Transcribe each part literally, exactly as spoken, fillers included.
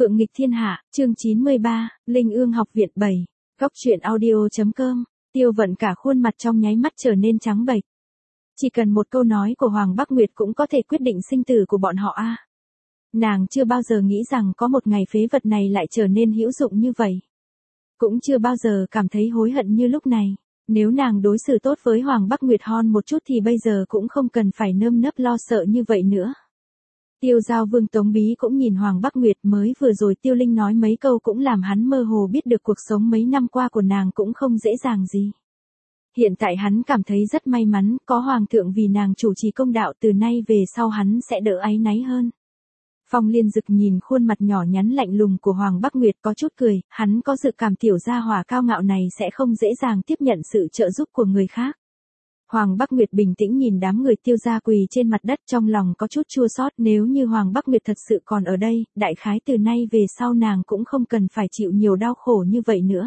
Phượng nghịch thiên hạ, chương chín mươi ba, Linh Ương học viện bảy. Góc truyện audio.com. Tiêu Vận cả khuôn mặt trong nháy mắt trở nên trắng bệch. Chỉ cần một câu nói của Hoàng Bắc Nguyệt cũng có thể quyết định sinh tử của bọn họ a. Nàng chưa bao giờ nghĩ rằng có một ngày phế vật này lại trở nên hữu dụng như vậy. Cũng chưa bao giờ cảm thấy hối hận như lúc này. Nếu nàng đối xử tốt với Hoàng Bắc Nguyệt Hon một chút thì bây giờ cũng không cần phải nơm nớp lo sợ như vậy nữa. Tiêu Giao Vương Tống Bí cũng nhìn Hoàng Bắc Nguyệt, mới vừa rồi Tiêu Linh nói mấy câu cũng làm hắn mơ hồ biết được cuộc sống mấy năm qua của nàng cũng không dễ dàng gì. Hiện tại hắn cảm thấy rất may mắn có Hoàng thượng vì nàng chủ trì công đạo, từ nay về sau hắn sẽ đỡ áy náy hơn. Phong Liên Dực nhìn khuôn mặt nhỏ nhắn lạnh lùng của Hoàng Bắc Nguyệt có chút cười, hắn có dự cảm tiểu gia hỏa cao ngạo này sẽ không dễ dàng tiếp nhận sự trợ giúp của người khác. Hoàng Bắc Nguyệt bình tĩnh nhìn đám người Tiêu gia quỳ trên mặt đất, trong lòng có chút chua xót, nếu như Hoàng Bắc Nguyệt thật sự còn ở đây, đại khái từ nay về sau nàng cũng không cần phải chịu nhiều đau khổ như vậy nữa.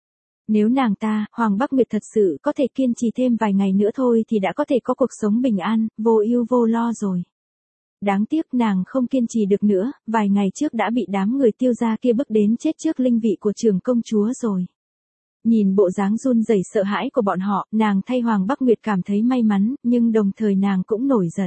Nếu nàng ta, Hoàng Bắc Nguyệt thật sự có thể kiên trì thêm vài ngày nữa thôi thì đã có thể có cuộc sống bình an, vô ưu vô lo rồi. Đáng tiếc nàng không kiên trì được nữa, vài ngày trước đã bị đám người Tiêu gia kia bức đến chết trước linh vị của trưởng công chúa rồi. Nhìn bộ dáng run rẩy sợ hãi của bọn họ, nàng thay Hoàng Bắc Nguyệt cảm thấy may mắn, nhưng đồng thời nàng cũng nổi giận.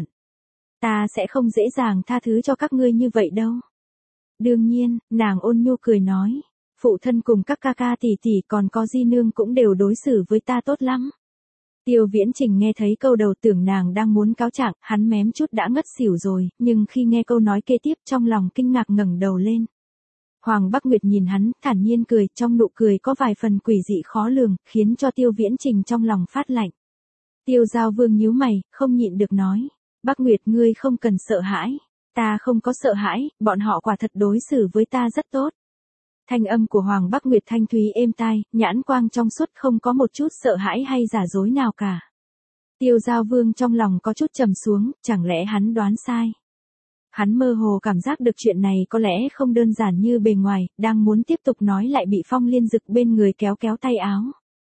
Ta sẽ không dễ dàng tha thứ cho các ngươi như vậy đâu. Đương nhiên, nàng ôn nhu cười nói, phụ thân cùng các ca ca tỷ tỷ còn có di nương cũng đều đối xử với ta tốt lắm. Tiêu Viễn Trình nghe thấy câu đầu tưởng nàng đang muốn cáo trạng, hắn mém chút đã ngất xỉu rồi, nhưng khi nghe câu nói kế tiếp trong lòng kinh ngạc ngẩng đầu lên. Hoàng Bắc Nguyệt nhìn hắn, thản nhiên cười, trong nụ cười có vài phần quỷ dị khó lường, khiến cho Tiêu Viễn Trình trong lòng phát lạnh. Tiêu Giao Vương nhíu mày, không nhịn được nói, Bắc Nguyệt ngươi không cần sợ hãi, ta không có sợ hãi, bọn họ quả thật đối xử với ta rất tốt. Thanh âm của Hoàng Bắc Nguyệt thanh thúy êm tai, nhãn quang trong suốt, không có một chút sợ hãi hay giả dối nào cả. Tiêu Giao Vương trong lòng có chút trầm xuống, chẳng lẽ hắn đoán sai? Hắn mơ hồ cảm giác được chuyện này có lẽ không đơn giản như bề ngoài, đang muốn tiếp tục nói lại bị Phong Liên Dực bên người kéo kéo tay áo.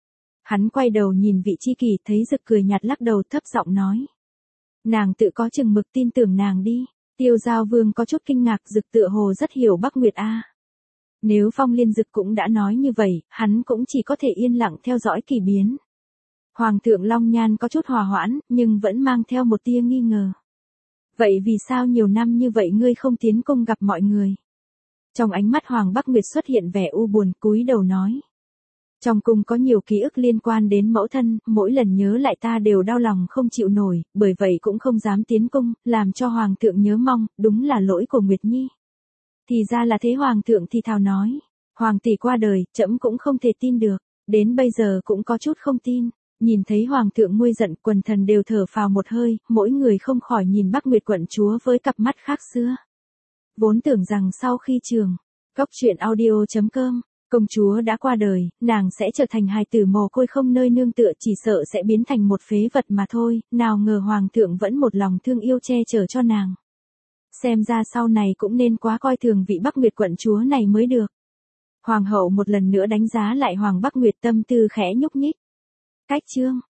Hắn quay đầu nhìn Vị Chi Kỳ, thấy Dực cười nhạt lắc đầu thấp giọng nói. Nàng tự có chừng mực, tin tưởng nàng đi. Tiêu Giao Vương có chút kinh ngạc, Dực tựa hồ rất hiểu Bắc Nguyệt a. Nếu Phong Liên Dực cũng đã nói như vậy, hắn cũng chỉ có thể yên lặng theo dõi kỳ biến. Hoàng thượng Long Nhan có chút hòa hoãn, nhưng vẫn mang theo một tia nghi ngờ. Vậy vì sao nhiều năm như vậy ngươi không tiến cung gặp mọi người? Trong ánh mắt Hoàng Bắc Nguyệt xuất hiện vẻ u buồn, cúi đầu nói. Trong cung có nhiều ký ức liên quan đến mẫu thân, mỗi lần nhớ lại ta đều đau lòng không chịu nổi, bởi vậy cũng không dám tiến cung, làm cho Hoàng thượng nhớ mong, đúng là lỗi của Nguyệt Nhi. Thì ra là thế. Hoàng thượng thì thào nói. Hoàng tỷ qua đời, trẫm cũng không thể tin được, đến bây giờ cũng có chút không tin. Nhìn thấy Hoàng thượng nguôi giận, quần thần đều thở phào một hơi, mỗi người không khỏi nhìn Bắc Nguyệt quận chúa với cặp mắt khác xưa. Vốn tưởng rằng sau khi trường, góc truyện audio.com, công chúa đã qua đời, nàng sẽ trở thành hài tử mồ côi không nơi nương tựa, chỉ sợ sẽ biến thành một phế vật mà thôi, nào ngờ Hoàng thượng vẫn một lòng thương yêu che chở cho nàng. Xem ra sau này cũng nên quá coi thường vị Bắc Nguyệt quận chúa này mới được. Hoàng hậu một lần nữa đánh giá lại Hoàng Bắc Nguyệt, tâm tư khẽ nhúc nhích. Cách chương